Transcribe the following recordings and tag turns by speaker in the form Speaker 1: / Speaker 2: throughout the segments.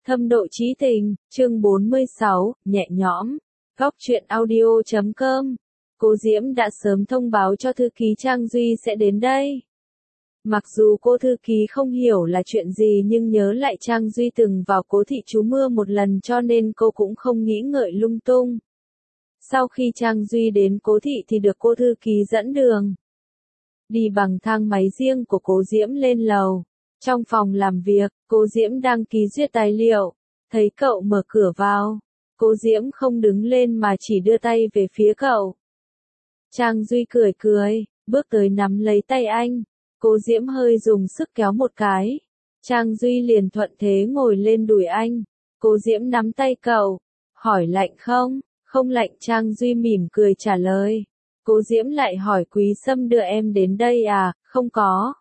Speaker 1: Thâm độ chí tình, chương 46, nhẹ nhõm. Góc truyện audio.com. Cô Diễm đã sớm thông báo cho thư ký Trang Duy sẽ đến đây. Mặc dù cô thư ký không hiểu là chuyện gì nhưng nhớ lại Trang Duy từng vào Cố Thị trú mưa một lần cho nên cô cũng không nghĩ ngợi lung tung. Sau khi Trang Duy đến Cố Thị thì được cô thư ký dẫn đường. Đi bằng thang máy riêng của Cố Diễm lên lầu. Trong phòng làm việc, Cố Diễm đang ký duyệt tài liệu. Thấy cậu mở cửa vào. Cố Diễm không đứng lên mà chỉ đưa tay về phía cậu. Trang Duy cười cười, bước tới nắm lấy tay anh. Cố Diễm hơi dùng sức kéo một cái. Trang Duy liền thuận thế ngồi lên đùi anh. Cố Diễm nắm tay cậu. Hỏi lạnh không? Không lạnh, Trang Duy mỉm cười trả lời. Cố Diễm lại hỏi Quý Sâm đưa em đến đây à? Không có.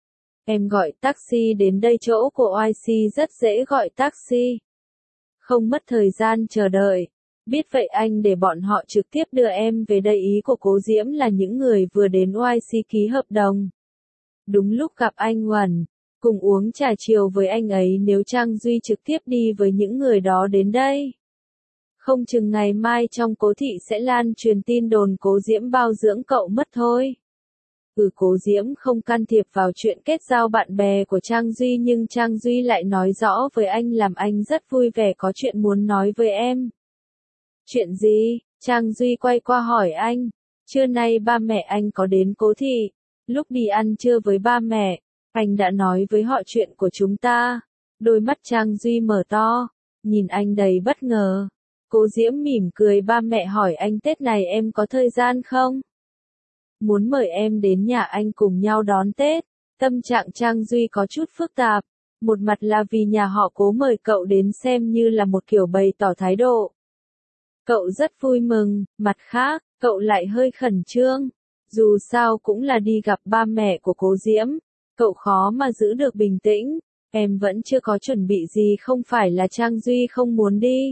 Speaker 1: Em gọi taxi đến đây, chỗ của YC rất dễ gọi taxi. Không mất thời gian chờ đợi. Biết vậy anh để bọn họ trực tiếp đưa em về đây. Ý của Cố Diễm là những người vừa đến YC ký hợp đồng. Đúng lúc gặp anh Uẩn, cùng uống trà chiều với anh ấy. Nếu Trang Duy trực tiếp đi với những người đó đến đây, không chừng ngày mai trong Cố Thị sẽ lan truyền tin đồn Cố Diễm bao dưỡng cậu mất thôi. Cố Diễm không can thiệp vào chuyện kết giao bạn bè của Trang Duy nhưng Trang Duy lại nói rõ với anh làm anh rất vui vẻ, có chuyện muốn nói với em. Chuyện gì? Trang Duy quay qua hỏi anh. Trưa nay ba mẹ anh có đến Cố Thị. Lúc đi ăn trưa với ba mẹ, anh đã nói với họ chuyện của chúng ta. Đôi mắt Trang Duy mở to, nhìn anh đầy bất ngờ. Cố Diễm mỉm cười, ba mẹ hỏi anh Tết này em có thời gian không? Muốn mời em đến nhà anh cùng nhau đón Tết. Tâm trạng Trang Duy có chút phức tạp. Một mặt là vì nhà họ Cố mời cậu đến xem như là một kiểu bày tỏ thái độ. Cậu rất vui mừng, mặt khác, cậu lại hơi khẩn trương. Dù sao cũng là đi gặp ba mẹ của Cố Diễm. Cậu khó mà giữ được bình tĩnh. Em vẫn chưa có chuẩn bị gì, không phải là Trang Duy không muốn đi.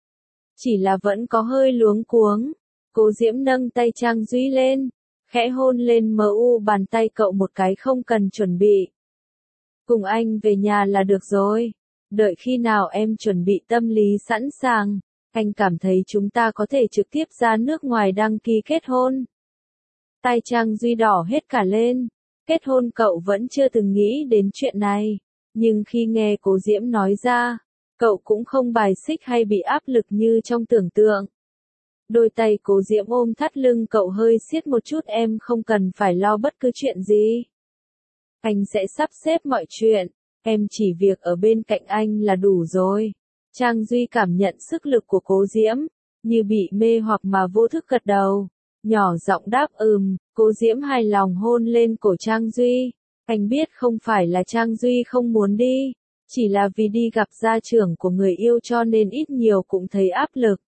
Speaker 1: Chỉ là vẫn có hơi luống cuống. Cố Diễm nâng tay Trang Duy lên. Khẽ hôn lên bàn tay cậu một cái, không cần chuẩn bị. Cùng anh về nhà là được rồi. Đợi khi nào em chuẩn bị tâm lý sẵn sàng, anh cảm thấy chúng ta có thể trực tiếp ra nước ngoài đăng ký kết hôn. Tay Trang Duy đỏ hết cả lên. Kết hôn cậu vẫn chưa từng nghĩ đến chuyện này. Nhưng khi nghe Cố Diễm nói ra, cậu cũng không bài xích hay bị áp lực như trong tưởng tượng. Đôi tay Cố Diễm ôm thắt lưng cậu hơi siết một chút, em không cần phải lo bất cứ chuyện gì. Anh sẽ sắp xếp mọi chuyện, em chỉ việc ở bên cạnh anh là đủ rồi. Trang Duy cảm nhận sức lực của Cố Diễm, như bị mê hoặc mà vô thức gật đầu. Nhỏ giọng đáp Cố Diễm hài lòng hôn lên cổ Trang Duy. Anh biết không phải là Trang Duy không muốn đi, chỉ là vì đi gặp gia trưởng của người yêu cho nên ít nhiều cũng thấy áp lực.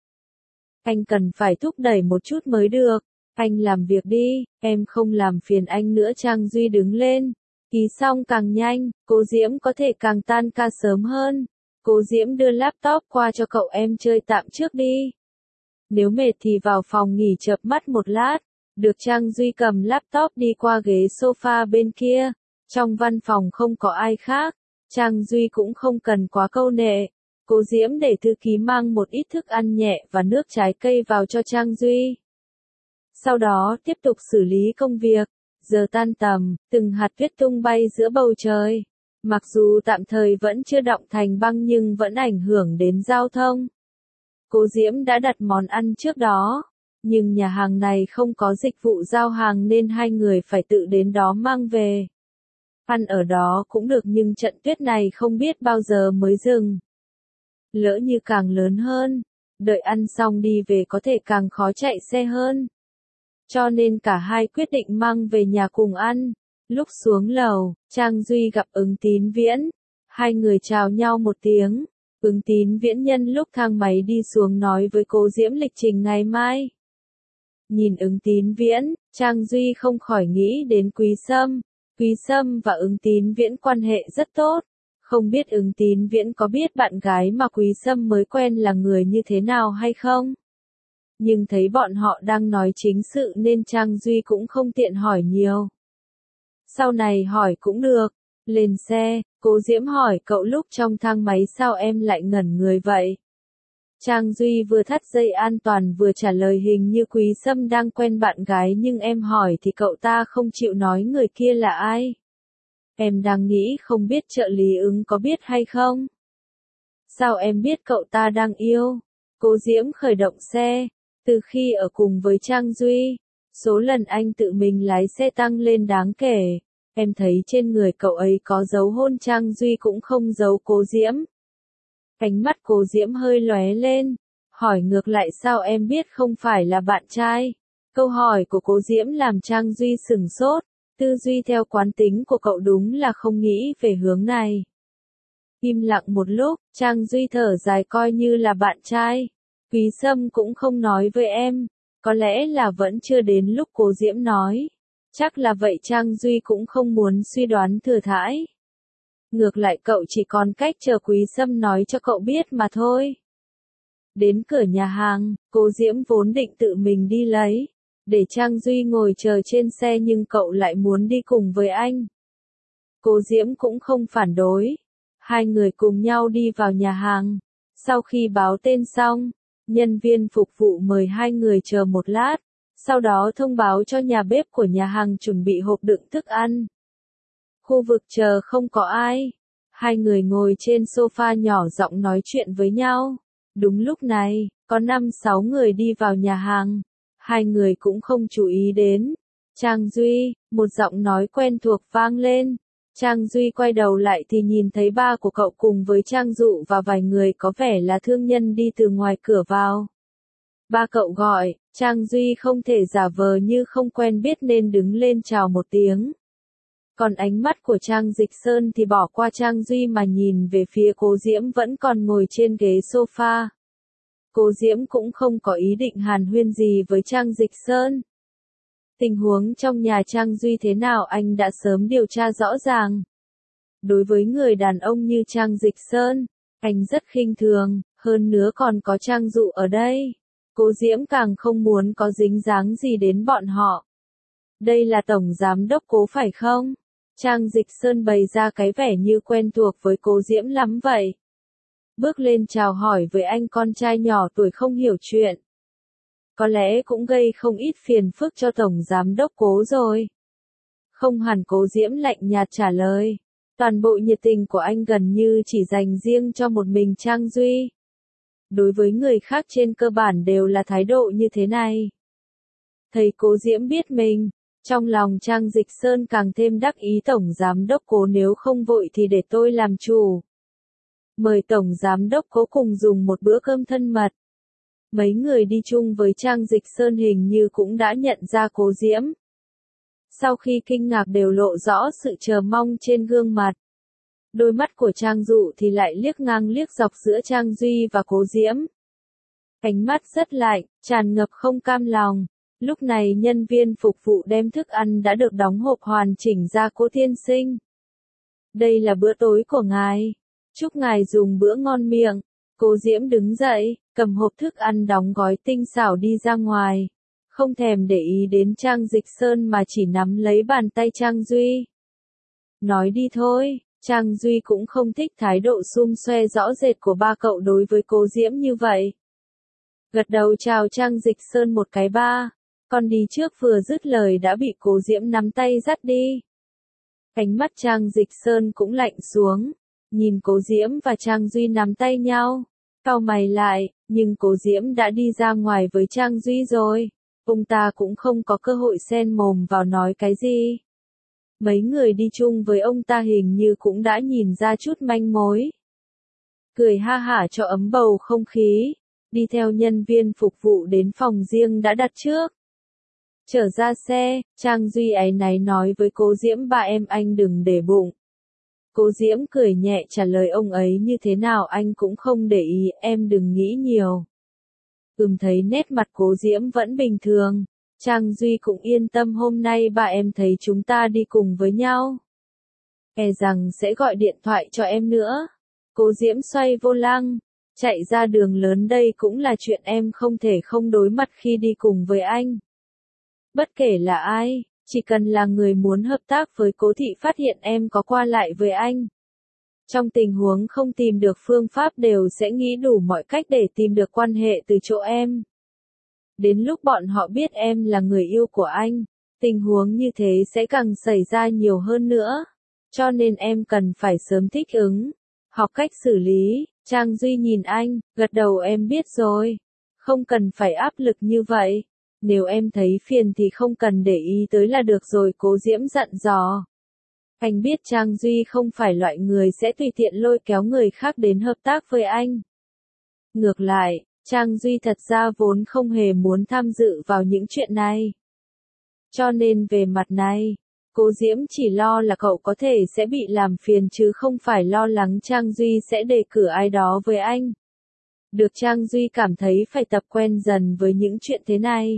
Speaker 1: Anh cần phải thúc đẩy một chút mới được. Anh làm việc đi, em không làm phiền anh nữa. Trang Duy đứng lên. Ký xong càng nhanh, Cố Diễm có thể càng tan ca sớm hơn. Cố Diễm đưa laptop qua cho cậu, em chơi tạm trước đi. Nếu mệt thì vào phòng nghỉ chợp mắt một lát. Được. Trang Duy cầm laptop đi qua ghế sofa bên kia. Trong văn phòng không có ai khác. Trang Duy cũng không cần quá câu nệ. Cố Diễm để thư ký mang một ít thức ăn nhẹ và nước trái cây vào cho Trang Duy. Sau đó tiếp tục xử lý công việc. Giờ tan tầm, từng hạt tuyết tung bay giữa bầu trời. Mặc dù tạm thời vẫn chưa đọng thành băng nhưng vẫn ảnh hưởng đến giao thông. Cố Diễm đã đặt món ăn trước đó, nhưng nhà hàng này không có dịch vụ giao hàng nên hai người phải tự đến đó mang về. Ăn ở đó cũng được nhưng trận tuyết này không biết bao giờ mới dừng. Lỡ như càng lớn hơn, đợi ăn xong đi về có thể càng khó chạy xe hơn. Cho nên cả hai quyết định mang về nhà cùng ăn. Lúc xuống lầu, Trang Duy gặp Ứng Tín Viễn. Hai người chào nhau một tiếng. Ứng Tín Viễn nhân lúc thang máy đi xuống nói với Cố Diễm lịch trình ngày mai. Nhìn Ứng Tín Viễn, Trang Duy không khỏi nghĩ đến Quý Sâm. Quý Sâm và Ứng Tín Viễn quan hệ rất tốt. Không biết Ứng Tín Viễn có biết bạn gái mà Quý Sâm mới quen là người như thế nào hay không? Nhưng thấy bọn họ đang nói chính sự nên Trang Duy cũng không tiện hỏi nhiều. Sau này hỏi cũng được. Lên xe, Cố Diễm hỏi cậu lúc trong thang máy sao em lại ngẩn người vậy? Trang Duy vừa thắt dây an toàn vừa trả lời hình như Quý Sâm đang quen bạn gái nhưng em hỏi thì cậu ta không chịu nói người kia là ai. Em đang nghĩ không biết trợ lý ứng có biết hay không? Sao em biết cậu ta đang yêu? Cố Diễm khởi động xe. Từ khi ở cùng với Trang Duy, số lần anh tự mình lái xe tăng lên đáng kể. Em thấy trên người cậu ấy có dấu hôn, Trang Duy cũng không giấu Cố Diễm. Ánh mắt Cố Diễm hơi lóe lên, hỏi ngược lại sao em biết không phải là bạn trai. Câu hỏi của Cố Diễm làm Trang Duy sửng sốt, tư duy theo quán tính của cậu đúng là không nghĩ về hướng này. Im lặng một lúc, Trang Duy thở dài coi như là bạn trai. Quý Sâm cũng không nói với em, có lẽ là vẫn chưa đến lúc Cố Diễm nói. Chắc là vậy, Trang Duy cũng không muốn suy đoán thừa thãi. Ngược lại cậu chỉ còn cách chờ Quý Sâm nói cho cậu biết mà thôi. Đến cửa nhà hàng, Cố Diễm vốn định tự mình đi lấy, để Trang Duy ngồi chờ trên xe nhưng cậu lại muốn đi cùng với anh. Cố Diễm cũng không phản đối. Hai người cùng nhau đi vào nhà hàng. Sau khi báo tên xong, nhân viên phục vụ mời hai người chờ một lát, sau đó thông báo cho nhà bếp của nhà hàng chuẩn bị hộp đựng thức ăn. Khu vực chờ không có ai. Hai người ngồi trên sofa nhỏ giọng nói chuyện với nhau. Đúng lúc này, có 5-6 người đi vào nhà hàng. Hai người cũng không chú ý đến. Trang Duy, một giọng nói quen thuộc vang lên. Trang Duy quay đầu lại thì nhìn thấy ba của cậu cùng với Trang Dụ và vài người có vẻ là thương nhân đi từ ngoài cửa vào. Ba cậu gọi, Trang Duy không thể giả vờ như không quen biết nên đứng lên chào một tiếng. Còn ánh mắt của Trang Dịch Sơn thì bỏ qua Trang Duy mà nhìn về phía Cố Diễm vẫn còn ngồi trên ghế sofa. Cố Diễm cũng không có ý định hàn huyên gì với Trang Dịch Sơn. Tình huống trong nhà Trang Duy thế nào anh đã sớm điều tra rõ ràng. Đối với người đàn ông như Trang Dịch Sơn, anh rất khinh thường, hơn nữa còn có Trang Dụ ở đây. Cố Diễm càng không muốn có dính dáng gì đến bọn họ. Đây là Tổng Giám Đốc Cố phải không? Trang Dịch Sơn bày ra cái vẻ như quen thuộc với Cố Diễm lắm vậy. Bước lên chào hỏi với anh con trai nhỏ tuổi không hiểu chuyện. Có lẽ cũng gây không ít phiền phức cho Tổng Giám Đốc Cố rồi. Không hẳn, Cố Diễm lạnh nhạt trả lời. Toàn bộ nhiệt tình của anh gần như chỉ dành riêng cho một mình Trang Duy. Đối với người khác trên cơ bản đều là thái độ như thế này. Thấy Cố Diễm biết mình, trong lòng Trang Dịch Sơn càng thêm đắc ý. Tổng Giám Đốc Cố, nếu không vội thì để tôi làm chủ. Mời Tổng Giám Đốc Cố cùng dùng một bữa cơm thân mật. Mấy người đi chung với Trang Dịch Sơn hình như cũng đã nhận ra Cố Diễm. Sau khi kinh ngạc đều lộ rõ sự chờ mong trên gương mặt. Đôi mắt của Trang Dụ thì lại liếc ngang liếc dọc giữa Trang Duy và Cố Diễm. Ánh mắt rất lạnh, tràn ngập không cam lòng. Lúc này nhân viên phục vụ đem thức ăn đã được đóng hộp hoàn chỉnh ra. Cố tiên sinh, đây là bữa tối của ngài. Chúc ngài dùng bữa ngon miệng. Cố Diễm đứng dậy, cầm hộp thức ăn đóng gói tinh xảo đi ra ngoài. Không thèm để ý đến Trang Dịch Sơn mà chỉ nắm lấy bàn tay Trang Duy. Nói đi thôi. Trang Duy cũng không thích thái độ xum xoe rõ rệt của ba cậu đối với Cố Diễm như vậy. Gật đầu chào Trang Dịch Sơn một cái. Ba, con đi trước. Vừa dứt lời đã bị Cố Diễm nắm tay dắt đi. Ánh mắt Trang Dịch Sơn cũng lạnh xuống, nhìn Cố Diễm và Trang Duy nắm tay nhau, cau mày lại, nhưng Cố Diễm đã đi ra ngoài với Trang Duy rồi, ông ta cũng không có cơ hội xen mồm vào nói cái gì. Mấy người đi chung với ông ta hình như cũng đã nhìn ra chút manh mối. Cười ha hả cho ấm bầu không khí, đi theo nhân viên phục vụ đến phòng riêng đã đặt trước. Trở ra xe, Trang Duy áy náy nói với Cố Diễm, ba em anh đừng để bụng. Cố Diễm cười nhẹ trả lời ông ấy như thế nào anh cũng không để ý, em đừng nghĩ nhiều. Thấy nét mặt Cố Diễm vẫn bình thường. Trang Duy cũng yên tâm, hôm nay ba em thấy chúng ta đi cùng với nhau. E rằng sẽ gọi điện thoại cho em nữa. Cố Diễm xoay vô lăng, chạy ra đường lớn, đây cũng là chuyện em không thể không đối mặt khi đi cùng với anh. Bất kể là ai, Chỉ cần là người muốn hợp tác với Cố Thị phát hiện em có qua lại với anh. Trong tình huống không tìm được phương pháp đều sẽ nghĩ đủ mọi cách để tìm được quan hệ từ chỗ em. Đến lúc bọn họ biết em là người yêu của anh, tình huống như thế sẽ càng xảy ra nhiều hơn nữa. Cho nên em cần phải sớm thích ứng, học cách xử lý. Trang Duy nhìn anh, gật đầu em biết rồi. Không cần phải áp lực như vậy. Nếu em thấy phiền thì không cần để ý tới là được rồi, Cố Diễm dặn dò. Anh biết Trang Duy không phải loại người sẽ tùy tiện lôi kéo người khác đến hợp tác với anh. Ngược lại, Trang Duy thật ra vốn không hề muốn tham dự vào những chuyện này. Cho nên về mặt này, Cố Diễm chỉ lo là cậu có thể sẽ bị làm phiền chứ không phải lo lắng Trang Duy sẽ đề cử ai đó với anh. Được Trang Duy cảm thấy phải tập quen dần với những chuyện thế này.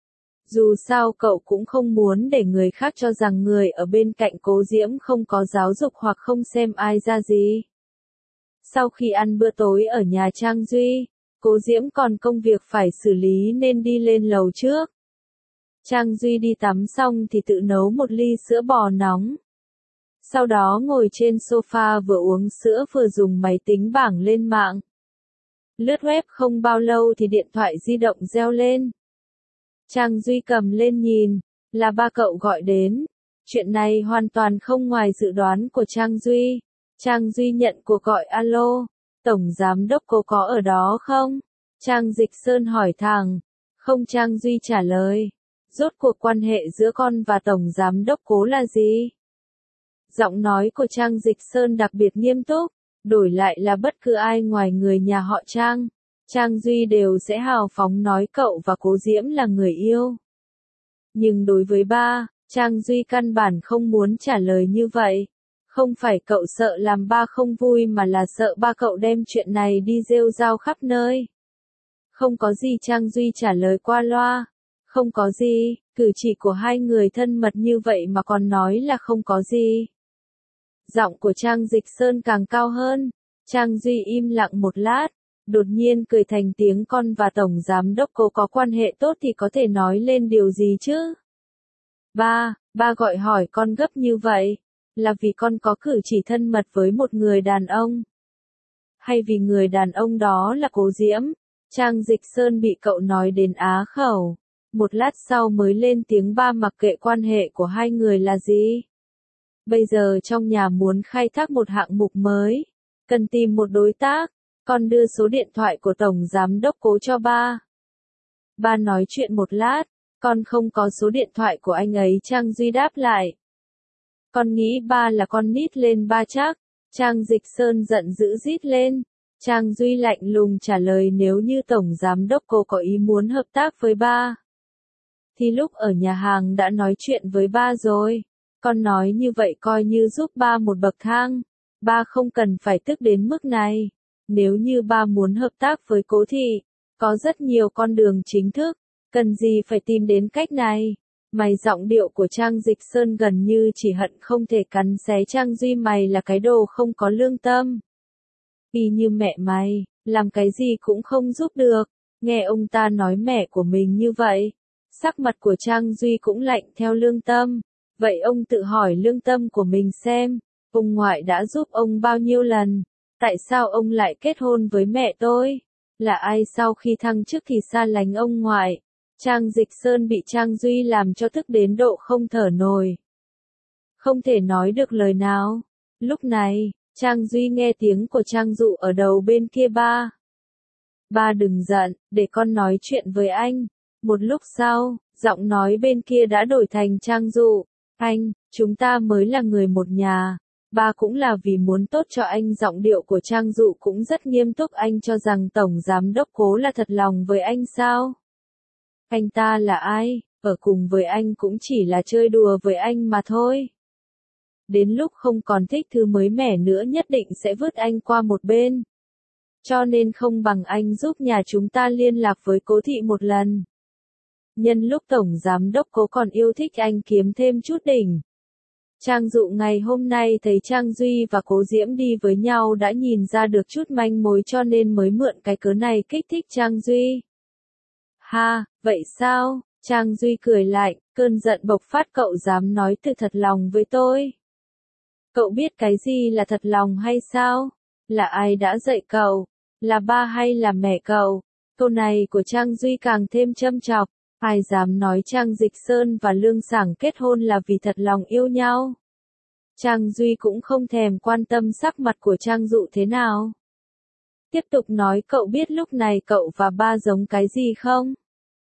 Speaker 1: Dù sao cậu cũng không muốn để người khác cho rằng người ở bên cạnh Cố Diễm không có giáo dục hoặc không xem ai ra gì. Sau khi ăn bữa tối ở nhà Trang Duy, Cố Diễm còn công việc phải xử lý nên đi lên lầu trước. Trang Duy đi tắm xong thì tự nấu một ly sữa bò nóng. Sau đó ngồi trên sofa vừa uống sữa vừa dùng máy tính bảng lên mạng. Lướt web không bao lâu thì điện thoại di động reo lên. Trang Duy cầm lên nhìn, là ba cậu gọi đến. Chuyện này hoàn toàn không ngoài dự đoán của Trang Duy. Trang Duy nhận cuộc gọi. Alo, Tổng Giám Đốc Cố có ở đó không? Trang Dịch Sơn hỏi thẳng. Không, Trang Duy trả lời. Rốt cuộc quan hệ giữa con và Tổng Giám Đốc Cố là gì? Giọng nói của Trang Dịch Sơn đặc biệt nghiêm túc, đổi lại là bất cứ ai ngoài người nhà họ Trang. Trang Duy đều sẽ hào phóng nói cậu và Cố Diễm là người yêu. Nhưng đối với ba, Trang Duy căn bản không muốn trả lời như vậy. Không phải cậu sợ làm ba không vui mà là sợ ba cậu đem chuyện này đi rêu rao khắp nơi. Không có gì, Trang Duy trả lời qua loa. Không có gì, cử chỉ của hai người thân mật như vậy mà còn nói là không có gì. Giọng của Trang Dịch Sơn càng cao hơn. Trang Duy im lặng một lát, đột nhiên cười thành tiếng. Con và Tổng Giám Đốc Cố có quan hệ tốt thì có thể nói lên điều gì chứ? Ba gọi hỏi con gấp như vậy, là vì con có cử chỉ thân mật với một người đàn ông? Hay vì người đàn ông đó là Cố Diễm? Trang Dịch Sơn bị cậu nói đến á khẩu. Một lát sau mới lên tiếng. Ba mặc kệ quan hệ của hai người là gì. Bây giờ trong nhà muốn khai thác một hạng mục mới, cần tìm một đối tác. Con đưa số điện thoại của Tổng Giám Đốc Cố cho ba. Ba nói chuyện một lát, con không có số điện thoại của anh ấy. Trang Duy đáp lại. Con nghĩ ba là con nít lên ba chắc. Trang Dịch Sơn giận dữ rít lên. Trang Duy lạnh lùng trả lời. Nếu như Tổng Giám Đốc Cố có ý muốn hợp tác với ba, thì lúc ở nhà hàng đã nói chuyện với ba rồi. Con nói như vậy coi như giúp ba một bậc thang. Ba không cần phải tức đến mức này. Nếu như ba muốn hợp tác với Cố Thị, có rất nhiều con đường chính thức, cần gì phải tìm đến cách này. Mày, giọng điệu của Trang Dịch Sơn gần như chỉ hận không thể cắn xé Trang Duy. Mày là cái đồ không có lương tâm. Y như mẹ mày, làm cái gì cũng không giúp được. Nghe ông ta nói mẹ của mình như vậy, sắc mặt của Trang Duy cũng lạnh theo. Lương tâm? Vậy ông tự hỏi lương tâm của mình xem, ông ngoại đã giúp ông bao nhiêu lần? Tại sao ông lại kết hôn với mẹ tôi? Là ai sau khi thăng chức thì xa lánh ông ngoại? Trang Dịch Sơn bị Trang Duy làm cho tức đến độ không thở nổi. Không thể nói được lời nào. Lúc này, Trang Duy nghe tiếng của Trang Dụ ở đầu bên kia. Ba đừng giận, để con nói chuyện với anh. Một lúc sau, giọng nói bên kia đã đổi thành Trang Dụ. Anh, chúng ta mới là người một nhà. Ba cũng là vì muốn tốt cho anh. Giọng điệu của Trang Dụ cũng rất nghiêm túc. Anh cho rằng Tổng Giám Đốc Cố là thật lòng với anh sao? Anh ta là ai? Ở cùng với anh cũng chỉ là chơi đùa với anh mà thôi. Đến lúc không còn thích thứ mới mẻ nữa nhất định sẽ vứt anh qua một bên. Cho nên không bằng anh giúp nhà chúng ta liên lạc với Cố Thị một lần. Nhân lúc Tổng Giám Đốc Cố còn yêu thích anh kiếm thêm chút đỉnh. Trang Dụ ngày hôm nay thấy Trang Duy và Cố Diễm đi với nhau đã nhìn ra được chút manh mối cho nên mới mượn cái cớ này kích thích Trang Duy. Ha, vậy sao? Trang Duy cười lạnh. Cơn giận bộc phát, cậu dám nói từ thật lòng với tôi. Cậu biết cái gì là thật lòng hay sao? Là ai đã dạy cậu? Là ba hay là mẹ cậu? Câu này của Trang Duy càng thêm châm chọc. Ai dám nói Trang Dịch Sơn và Lương Sảng kết hôn là vì thật lòng yêu nhau? Trang Duy cũng không thèm quan tâm sắc mặt của Trang Dụ thế nào. Tiếp tục nói, cậu biết lúc này cậu và ba giống cái gì không?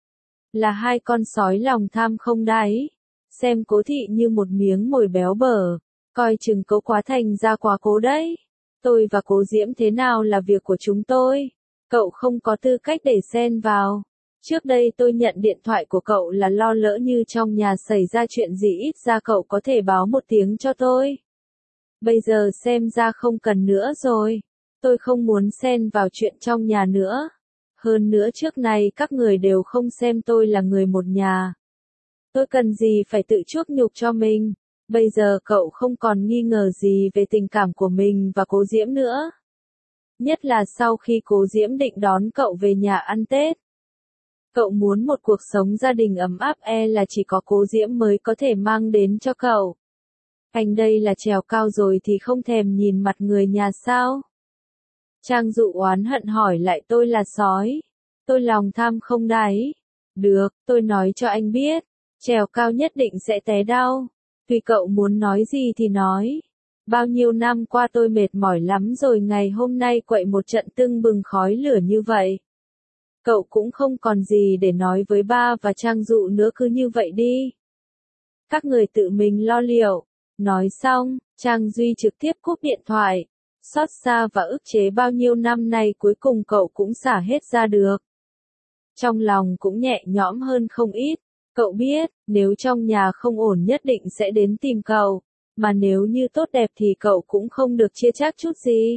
Speaker 1: Là hai con sói lòng tham không đáy. Xem Cố Thị như một miếng mồi béo bở. Coi chừng Cố Quá Thành ra quá cố đấy. Tôi và Cố Diễm thế nào là việc của chúng tôi. Cậu không có tư cách để xen vào. Trước đây tôi nhận điện thoại của cậu là lo lỡ như trong nhà xảy ra chuyện gì ít ra cậu có thể báo một tiếng cho tôi. Bây giờ xem ra không cần nữa rồi. Tôi không muốn xen vào chuyện trong nhà nữa. Hơn nữa trước này các người đều không xem tôi là người một nhà. Tôi cần gì phải tự chuốc nhục cho mình. Bây giờ cậu không còn nghi ngờ gì về tình cảm của mình và Cố Diễm nữa. Nhất là sau khi Cố Diễm định đón cậu về nhà ăn Tết. Cậu muốn một cuộc sống gia đình ấm áp là chỉ có Cố Diễm mới có thể mang đến cho cậu. Anh đây là trèo cao rồi thì không thèm nhìn mặt người nhà sao? Trang Dụ oán hận hỏi lại, tôi là sói. Tôi lòng tham không đáy. Được, tôi nói cho anh biết. Trèo cao nhất định sẽ té đau. Tùy cậu muốn nói gì thì nói. Bao nhiêu năm qua tôi mệt mỏi lắm rồi, ngày hôm nay quậy một trận tưng bừng khói lửa như vậy. Cậu cũng không còn gì để nói với ba và Trang Dụ nữa, cứ như vậy đi. Các người tự mình lo liệu. Nói xong, Trang Duy trực tiếp cúp điện thoại. Xót xa và ức chế bao nhiêu năm nay cuối cùng cậu cũng xả hết ra được. Trong lòng cũng nhẹ nhõm hơn không ít. Cậu biết, nếu trong nhà không ổn nhất định sẽ đến tìm cậu. Mà nếu như tốt đẹp thì cậu cũng không được chia chác chút gì.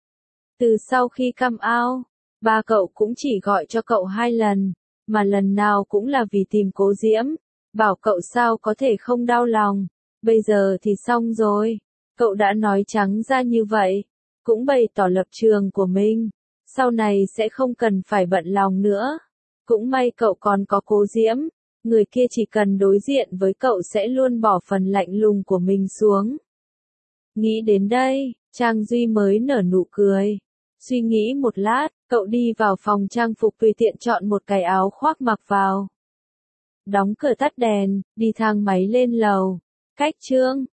Speaker 1: Từ sau khi come out, ba cậu cũng chỉ gọi cho cậu 2 lần. Mà lần nào cũng là vì tìm Cố Diễm. Bảo cậu sao có thể không đau lòng. Bây giờ thì xong rồi. Cậu đã nói trắng ra như vậy. Cũng bày tỏ lập trường của mình. Sau này sẽ không cần phải bận lòng nữa. Cũng may cậu còn có Cố Diễm. Người kia chỉ cần đối diện với cậu sẽ luôn bỏ phần lạnh lùng của mình xuống. Nghĩ đến đây, Trang Duy mới nở nụ cười. Suy nghĩ một lát, cậu đi vào phòng trang phục tùy tiện chọn một cái áo khoác mặc vào. Đóng cửa tắt đèn, đi thang máy lên lầu. Cách chương